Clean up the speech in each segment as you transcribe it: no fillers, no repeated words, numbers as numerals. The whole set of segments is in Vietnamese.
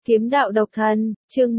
Kiếm đạo độc thân, chương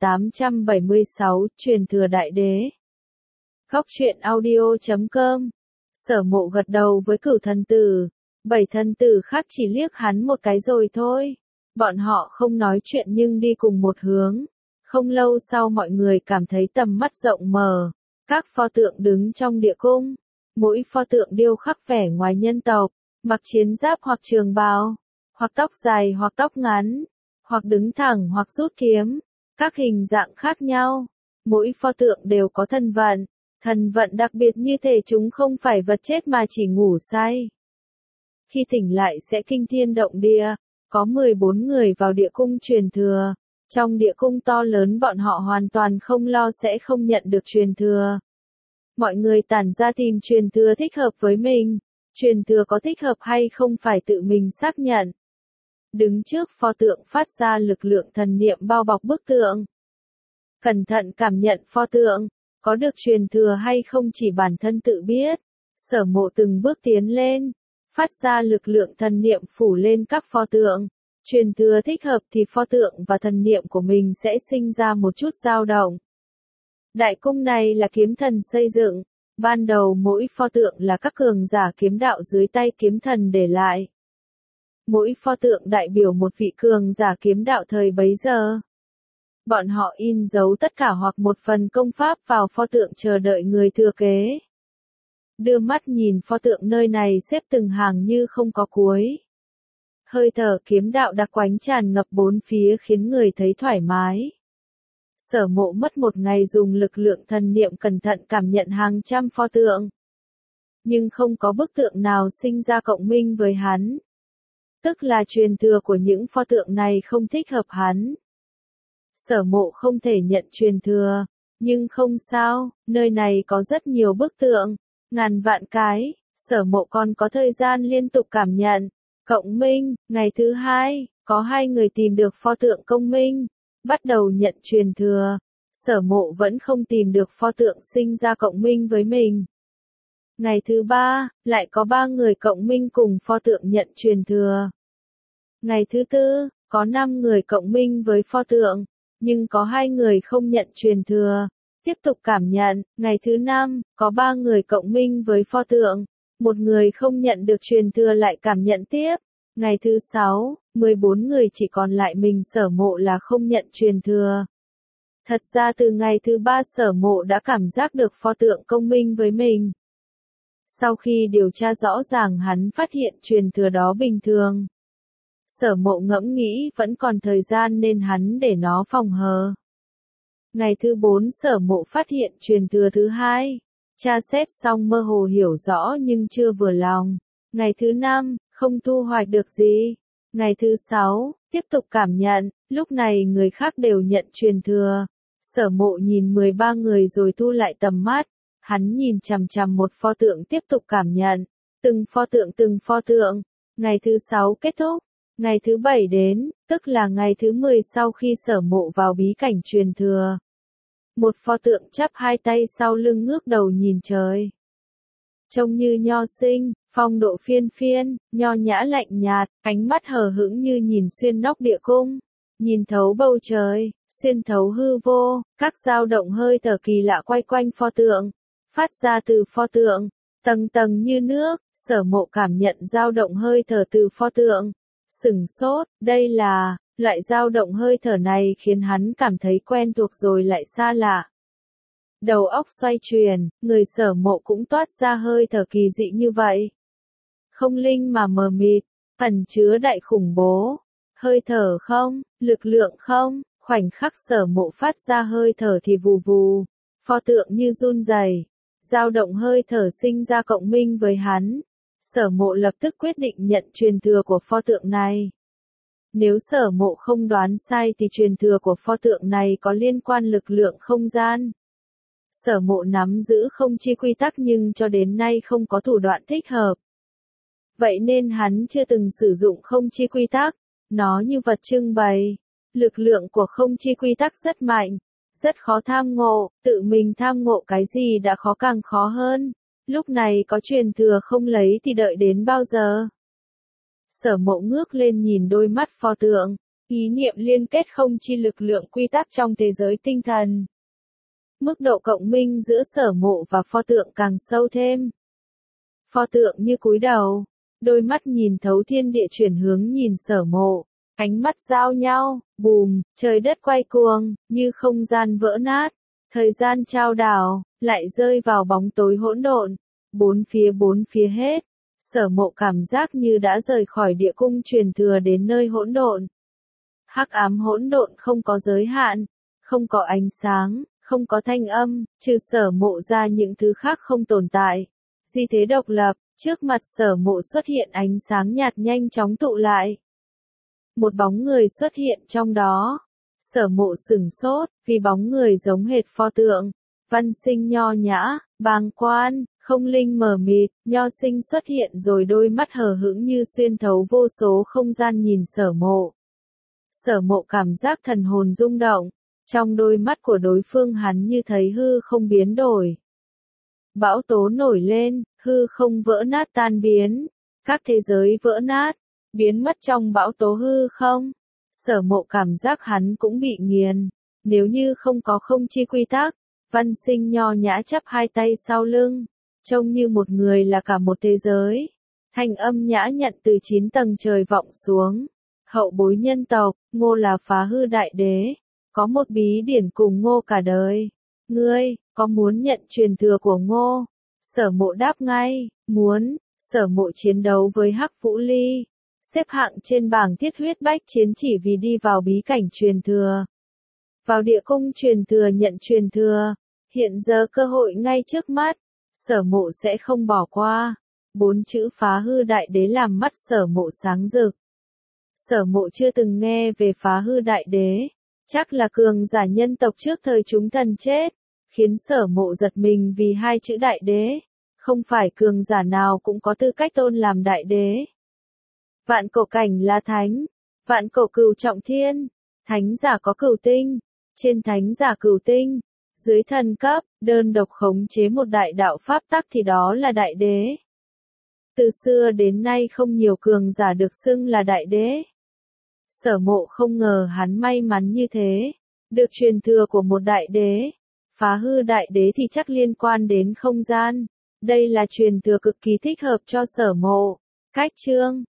1876, truyền thừa đại đế. Góc truyện audio.com. Sở Mộ gật đầu với Cửu thần tử, 7 thần tử khác chỉ liếc hắn một cái rồi thôi. Bọn họ không nói chuyện nhưng đi cùng một hướng. Không lâu sau mọi người cảm thấy tầm mắt rộng mở. Các pho tượng đứng trong địa cung. Mỗi pho tượng điêu khắc vẻ ngoài nhân tộc, mặc chiến giáp hoặc trường bào, hoặc tóc dài hoặc tóc ngắn, hoặc đứng thẳng hoặc rút kiếm, các hình dạng khác nhau. Mỗi pho tượng đều có thần vận đặc biệt như thể chúng không phải vật chết mà chỉ ngủ say. Khi tỉnh lại sẽ kinh thiên động địa, có 14 người vào địa cung truyền thừa. Trong địa cung to lớn bọn họ hoàn toàn không lo sẽ không nhận được truyền thừa. Mọi người tản ra tìm truyền thừa thích hợp với mình. Truyền thừa có thích hợp hay không phải tự mình xác nhận. Đứng trước pho tượng phát ra lực lượng thần niệm bao bọc bức tượng. Cẩn thận cảm nhận pho tượng, có được truyền thừa hay không chỉ bản thân tự biết. Sở Mộ từng bước tiến lên, phát ra lực lượng thần niệm phủ lên các pho tượng. Truyền thừa thích hợp thì pho tượng và thần niệm của mình sẽ sinh ra một chút dao động. Đại cung này là kiếm thần xây dựng. Ban đầu mỗi pho tượng là các cường giả kiếm đạo dưới tay kiếm thần để lại. Mỗi pho tượng đại biểu một vị cường giả kiếm đạo thời bấy giờ. Bọn họ in dấu tất cả hoặc một phần công pháp vào pho tượng chờ đợi người thừa kế. Đưa mắt nhìn pho tượng nơi này xếp từng hàng như không có cuối. Hơi thở kiếm đạo đặc quánh tràn ngập bốn phía khiến người thấy thoải mái. Sở Mộ mất một ngày dùng lực lượng thần niệm cẩn thận cảm nhận hàng trăm pho tượng. Nhưng không có bức tượng nào sinh ra cộng minh với hắn. Tức là truyền thừa của những pho tượng này không thích hợp hắn. Sở Mộ không thể nhận truyền thừa, nhưng không sao, nơi này có rất nhiều bức tượng, ngàn vạn cái, Sở Mộ còn có thời gian liên tục cảm nhận. Cộng minh, ngày thứ 2, có 2 người tìm được pho tượng công minh, bắt đầu nhận truyền thừa. Sở Mộ vẫn không tìm được pho tượng sinh ra cộng minh với mình. Ngày thứ 3, lại có 3 người cộng minh cùng pho tượng nhận truyền thừa. Ngày thứ 4, có 5 người cộng minh với pho tượng, nhưng có 2 người không nhận truyền thừa. Tiếp tục cảm nhận, ngày thứ 5, có 3 người cộng minh với pho tượng, một người không nhận được truyền thừa lại cảm nhận tiếp. Ngày thứ 6, 14 người chỉ còn lại mình Sở Mộ là không nhận truyền thừa. Thật ra từ ngày thứ 3 Sở Mộ đã cảm giác được pho tượng công minh với mình. Sau khi điều tra rõ ràng hắn phát hiện truyền thừa đó bình thường. Sở Mộ ngẫm nghĩ vẫn còn thời gian nên hắn để nó phòng hờ. Ngày thứ 4 Sở Mộ phát hiện truyền thừa thứ 2. Tra xét xong mơ hồ hiểu rõ nhưng chưa vừa lòng. Ngày thứ 5, không thu hoạch được gì. Ngày thứ 6, tiếp tục cảm nhận, lúc này người khác đều nhận truyền thừa. Sở Mộ nhìn 13 người rồi thu lại tầm mắt. Hắn nhìn chằm chằm một pho tượng tiếp tục cảm nhận. Từng pho tượng. Ngày thứ 6 kết thúc. Ngày thứ 7 đến, tức là ngày thứ 10 sau khi Sở Mộ vào bí cảnh truyền thừa. Một pho tượng chắp 2 tay sau lưng ngước đầu nhìn trời. Trông như nho sinh, phong độ phiên phiên, nho nhã lạnh nhạt, ánh mắt hờ hững như nhìn xuyên nóc địa cung. Nhìn thấu bầu trời, xuyên thấu hư vô, các dao động hơi thở kỳ lạ quay quanh pho tượng. Phát ra từ pho tượng, tầng tầng như nước, Sở Mộ cảm nhận dao động hơi thở từ pho tượng. Sửng sốt, đây là, loại dao động hơi thở này khiến hắn cảm thấy quen thuộc rồi lại xa lạ. Đầu óc xoay chuyển, người Sở Mộ cũng toát ra hơi thở kỳ dị như vậy. Không linh mà mờ mịt, ẩn chứa đại khủng bố. Hơi thở không, lực lượng không, khoảnh khắc Sở Mộ phát ra hơi thở thì vù vù. Pho tượng như run rẩy, dao động hơi thở sinh ra cộng minh với hắn. Sở Mộ lập tức quyết định nhận truyền thừa của pho tượng này. Nếu Sở Mộ không đoán sai thì truyền thừa của pho tượng này có liên quan lực lượng không gian. Sở Mộ nắm giữ không chi quy tắc nhưng cho đến nay không có thủ đoạn thích hợp. Vậy nên hắn chưa từng sử dụng không chi quy tắc, nó như vật trưng bày. Lực lượng của không chi quy tắc rất mạnh, rất khó tham ngộ, tự mình tham ngộ cái gì đã khó càng khó hơn. Lúc này có truyền thừa không lấy thì đợi đến bao giờ? Sở Mộ ngước lên nhìn đôi mắt pho tượng, Ý niệm liên kết không chi lực lượng quy tắc trong thế giới tinh thần. Mức độ cộng minh giữa sở mộ và pho tượng càng sâu thêm. Pho tượng như cúi đầu, đôi mắt nhìn thấu thiên địa chuyển hướng nhìn sở mộ, ánh mắt giao nhau, bùm, trời đất quay cuồng, như không gian vỡ nát, thời gian trao đảo, lại rơi vào bóng tối hỗn độn, bốn phía hết. Sở mộ cảm giác như đã rời khỏi địa cung truyền thừa đến nơi hỗn độn. Hắc ám hỗn độn không có giới hạn, không có ánh sáng, không có thanh âm, trừ sở mộ ra những thứ khác không tồn tại. Di thế độc lập, trước mặt sở mộ xuất hiện ánh sáng nhạt nhanh chóng tụ lại. Một bóng người xuất hiện trong đó. Sở mộ sửng sốt, vì bóng người giống hệt pho tượng. Văn Sinh nho nhã, bàng quan, không linh mờ mịt, nho sinh xuất hiện rồi đôi mắt hờ hững như xuyên thấu vô số không gian nhìn sở mộ. Sở mộ cảm giác thần hồn rung động, trong đôi mắt của đối phương hắn như thấy hư không biến đổi. Bão tố nổi lên, hư không vỡ nát tan biến, các thế giới vỡ nát, biến mất trong bão tố hư không. Sở mộ cảm giác hắn cũng bị nghiền, nếu như không có không chi quy tắc. Văn Sinh nho nhã chắp hai tay sau lưng, trông như một người là cả một thế giới. Thanh âm nhã nhặn từ 9 tầng trời vọng xuống. Hậu bối nhân tộc, Ngô là phá hư đại đế, có một bí điển cùng Ngô cả đời. Ngươi, có muốn nhận truyền thừa của Ngô? Sở mộ đáp ngay, muốn. Sở mộ chiến đấu với Hắc Vũ Ly, xếp hạng trên bảng thiết huyết bách chiến chỉ vì đi vào bí cảnh truyền thừa. Vào địa cung truyền thừa nhận truyền thừa, hiện giờ cơ hội ngay trước mắt, sở mộ sẽ không bỏ qua. 4 chữ phá hư đại đế làm mắt sở mộ sáng rực. Sở mộ chưa từng nghe về phá hư đại đế, chắc là cường giả nhân tộc trước thời chúng thần chết, khiến sở mộ giật mình vì 2 chữ đại đế, không phải cường giả nào cũng có tư cách tôn làm đại đế. Vạn cổ cảnh là thánh, vạn cổ cửu trọng thiên, thánh giả có cửu tinh, trên thánh giả cửu tinh, dưới thần cấp, đơn độc khống chế một đại đạo pháp tắc thì đó là đại đế. Từ xưa đến nay không nhiều cường giả được xưng là đại đế. Sở mộ không ngờ hắn may mắn như thế, được truyền thừa của một đại đế. Phá hư đại đế thì chắc liên quan đến không gian. Đây là truyền thừa cực kỳ thích hợp cho sở mộ. Cách chương